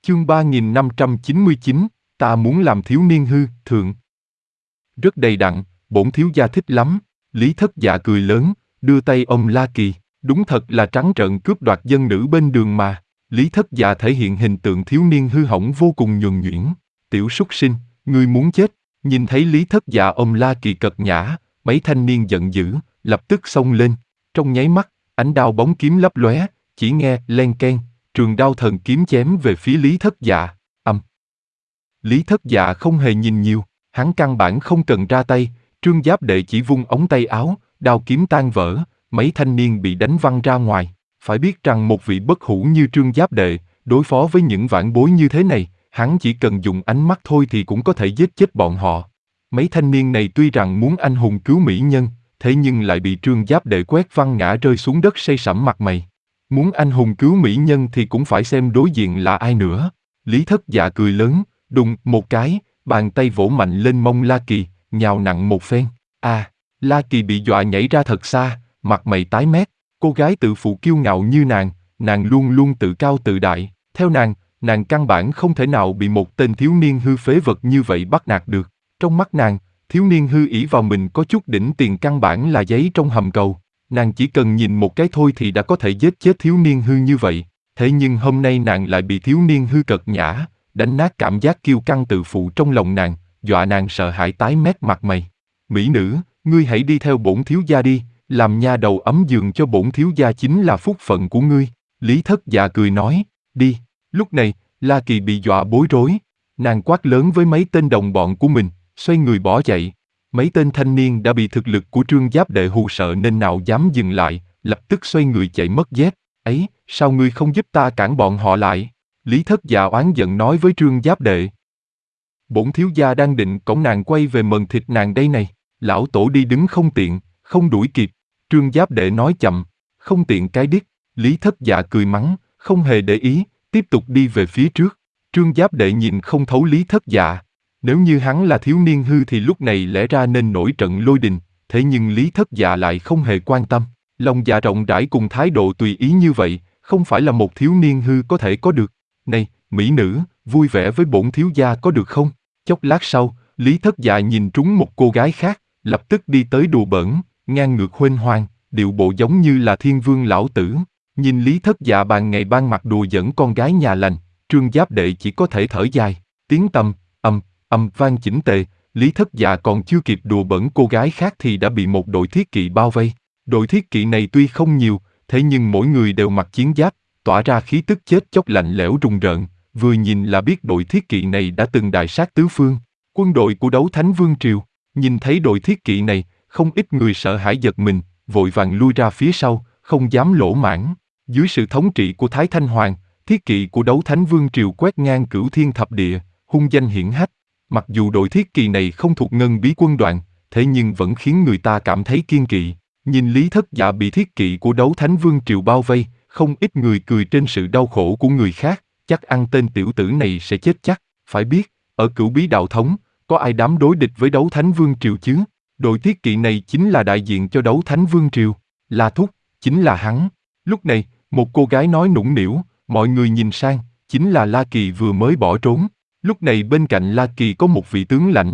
Chương 3599, ta muốn làm thiếu niên hư, thượng. Rất đầy đặn, bổn thiếu gia thích lắm. Lý Thất Dạ cười lớn, đưa tay ôm La Kỳ. Đúng thật là trắng trợn cướp đoạt dân nữ bên đường mà. Lý Thất Dạ thể hiện hình tượng thiếu niên hư hỏng vô cùng nhuần nhuyễn. Tiểu súc sinh, ngươi muốn chết. Nhìn thấy Lý Thất Dạ ôm La Kỳ cật nhã, mấy thanh niên giận dữ, lập tức xông lên. Trong nháy mắt, ánh đao bóng kiếm lấp lóe, chỉ nghe len keng, trường đao thần kiếm chém về phía Lý Thất Dạ. Lý Thất Dạ không hề nhìn nhiều, hắn căn bản không cần ra tay, Trương Giáp Đệ chỉ vung ống tay áo, đao kiếm tan vỡ, mấy thanh niên bị đánh văng ra ngoài. Phải biết rằng một vị bất hủ như Trương Giáp Đệ, đối phó với những vãn bối như thế này, hắn chỉ cần dùng ánh mắt thôi thì cũng có thể giết chết bọn họ. Mấy thanh niên này tuy rằng muốn anh hùng cứu mỹ nhân, thế nhưng lại bị Trương Giáp Đệ quét văng ngã rơi xuống đất say sẩm mặt mày. Muốn anh hùng cứu mỹ nhân thì cũng phải xem đối diện là ai nữa. Lý Thất Dạ cười lớn, đùng một cái, bàn tay vỗ mạnh lên mông La Kỳ, nhào nặng một phen. La Kỳ bị dọa nhảy ra thật xa, mặt mày tái mét. Cô gái tự phụ kiêu ngạo như nàng luôn luôn tự cao tự đại. Theo nàng căn bản không thể nào bị một tên thiếu niên hư phế vật như vậy bắt nạt được. Trong mắt nàng, thiếu niên hư ỷ vào mình có chút đỉnh tiền căn bản là giấy trong hầm cầu. Nàng chỉ cần nhìn một cái thôi thì đã có thể giết chết thiếu niên hư như vậy. Thế nhưng hôm nay nàng lại bị thiếu niên hư cật nhã, đánh nát cảm giác kiêu căng tự phụ trong lòng nàng, dọa nàng sợ hãi tái mét mặt mày. Mỹ nữ, ngươi hãy đi theo bổn thiếu gia đi, làm nha đầu ấm giường cho bổn thiếu gia chính là phúc phận của ngươi. Lý Thất Dạ cười nói, đi. Lúc này, La Kỳ bị dọa bối rối. Nàng quát lớn với mấy tên đồng bọn của mình, xoay người bỏ chạy. Mấy tên thanh niên đã bị thực lực của Trương Giáp Đệ hù sợ nên nào dám dừng lại, lập tức xoay người chạy mất dép. Ấy, sao ngươi không giúp ta cản bọn họ lại? Lý Thất Dạ oán giận nói với Trương Giáp Đệ. Bổn thiếu gia đang định cõng nàng quay về mần thịt nàng đây này, lão tổ đi đứng không tiện, không đuổi kịp. Trương Giáp Đệ nói chậm, không tiện cái điếc. Lý Thất Dạ cười mắng, không hề để ý, tiếp tục đi về phía trước. Trương Giáp Đệ nhìn không thấu Lý Thất Dạ. Nếu như hắn là thiếu niên hư thì lúc này lẽ ra nên nổi trận lôi đình, thế nhưng Lý Thất Dạ lại không hề quan tâm. Lòng dạ rộng rãi cùng thái độ tùy ý như vậy, không phải là một thiếu niên hư có thể có được. Này, mỹ nữ, vui vẻ với bổn thiếu gia có được không? Chốc lát sau, Lý Thất Dạ nhìn trúng một cô gái khác, lập tức đi tới đùa bỡn, ngang ngược huênh hoang, điệu bộ giống như là thiên vương lão tử. Nhìn Lý Thất Dạ ban ngày ban mặt đùa giỡn con gái nhà lành, Trương Giáp Đệ chỉ có thể thở dài. Tiếng tầm, vang chỉnh tề. Lý Thất Dạ còn chưa kịp đùa bỡn cô gái khác thì đã bị một đội thiết kỵ bao vây. Đội thiết kỵ này tuy không nhiều, thế nhưng mỗi người đều mặc chiến giáp, tỏa ra khí tức chết chóc lạnh lẽo rùng rợn. Vừa nhìn là biết đội thiết kỵ này đã từng đại sát tứ phương. Quân đội của Đấu Thánh Vương Triều, nhìn thấy đội thiết kỵ này, không ít người sợ hãi giật mình, vội vàng lui ra phía sau, không dám lỗ mãng. Dưới sự thống trị của Thái Thanh Hoàng, thiết kỵ của Đấu Thánh Vương Triều quét ngang cửu thiên thập địa, hung danh hiển hách. Mặc dù đội thiết kỵ này không thuộc ngân bí quân đoàn, thế nhưng vẫn khiến người ta cảm thấy kiêng kỵ. Nhìn Lý Thất Dạ bị thiết kỵ của Đấu Thánh Vương Triều bao vây, không ít người cười trên sự đau khổ của người khác, chắc ăn tên tiểu tử này sẽ chết chắc. Phải biết, ở Cửu Bí Đạo Thống, có ai dám đối địch với Đấu Thánh Vương Triều chứ? Đội thiết kỵ này chính là đại diện cho Đấu Thánh Vương Triều. La Thúc, chính là hắn. Lúc này, một cô gái nói nũng nịu, mọi người nhìn sang, chính là La Kỳ vừa mới bỏ trốn. Lúc này bên cạnh La Kỳ có một vị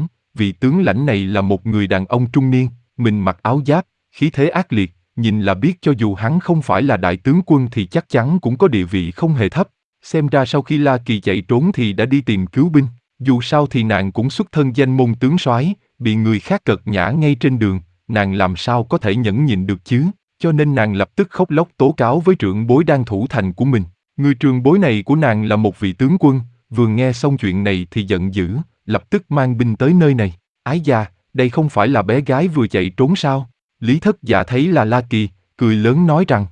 tướng lãnh này là một người đàn ông trung niên, mình mặc áo giáp, khí thế ác liệt, nhìn là biết cho dù hắn không phải là đại tướng quân thì chắc chắn cũng có địa vị không hề thấp. Xem ra sau khi La Kỳ chạy trốn thì đã đi tìm cứu binh, dù sao thì nàng cũng xuất thân danh môn tướng soái, bị người khác cợt nhã ngay trên đường, nàng làm sao có thể nhẫn nhịn được chứ, cho nên nàng lập tức khóc lóc tố cáo với trưởng bối đang thủ thành của mình. Người trưởng bối này của nàng là một vị tướng quân, vừa nghe xong chuyện này thì giận dữ, lập tức mang binh tới nơi này. Ái da, đây không phải là bé gái vừa chạy trốn sao? Lý Thất Dạ thấy là La Kỳ, cười lớn nói rằng: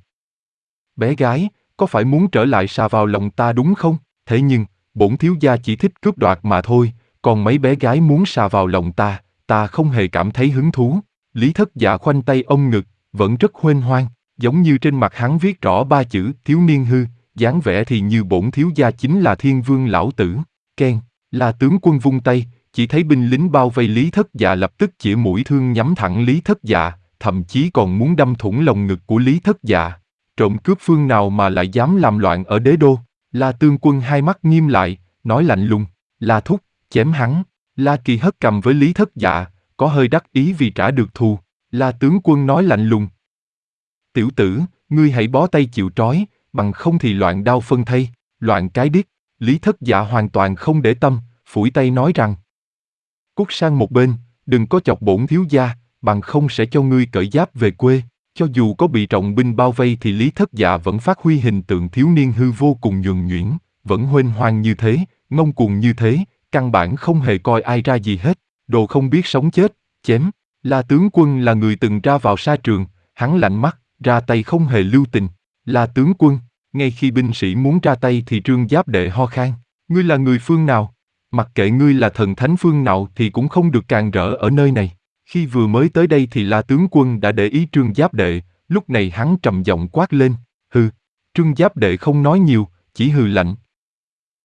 Bé gái, có phải muốn trở lại xà vào lòng ta đúng không? Thế nhưng, bổn thiếu gia chỉ thích cướp đoạt mà thôi, còn mấy bé gái muốn xà vào lòng ta không hề cảm thấy hứng thú. Lý Thất Dạ khoanh tay ôm ngực, vẫn rất huênh hoang, giống như trên mặt hắn viết rõ 3 chữ thiếu niên hư, dáng vẻ thì như bổn thiếu gia chính là thiên vương lão tử. Keng, là tướng quân vung tay, chỉ thấy binh lính bao vây Lý Thất Dạ lập tức chĩa mũi thương nhắm thẳng Lý Thất Dạ, thậm chí còn muốn đâm thủng lồng ngực của Lý Thất Dạ. Trộm cướp phương nào mà lại dám làm loạn ở đế đô? La Tướng Quân hai mắt nghiêm lại, nói lạnh lùng, La Thúc, chém hắn. La Kỳ hất cầm với Lý Thất Dạ, có hơi đắc ý vì trả được thù. La Tướng Quân nói lạnh lùng. Tiểu tử, ngươi hãy bó tay chịu trói, bằng không thì loạn đao phân thây, loạn cái điếc. Lý Thất Dạ hoàn toàn không để tâm, phủi tay nói rằng. Cút sang một bên, đừng có chọc bổn thiếu gia, bằng không sẽ cho ngươi cởi giáp về quê. Cho dù có bị trọng binh bao vây thì Lý Thất Dạ vẫn phát huy hình tượng thiếu niên hư vô cùng nhuần nhuyễn, vẫn huênh hoang như thế, ngông cuồng như thế, căn bản không hề coi ai ra gì hết, đồ không biết sống chết, chém. La Tướng Quân là người từng ra vào sa trường, hắn lạnh mắt, ra tay không hề lưu tình. La Tướng Quân, ngay khi binh sĩ muốn ra tay thì Trương Giáp Đệ ho khan, ngươi là người phương nào? Mặc kệ ngươi là thần thánh phương nào thì cũng không được càn rỡ ở nơi này. Khi vừa mới tới đây thì La Tướng Quân đã để ý Trương Giáp Đệ, lúc này hắn trầm giọng quát lên, hừ. Trương Giáp Đệ không nói nhiều, chỉ hừ lạnh,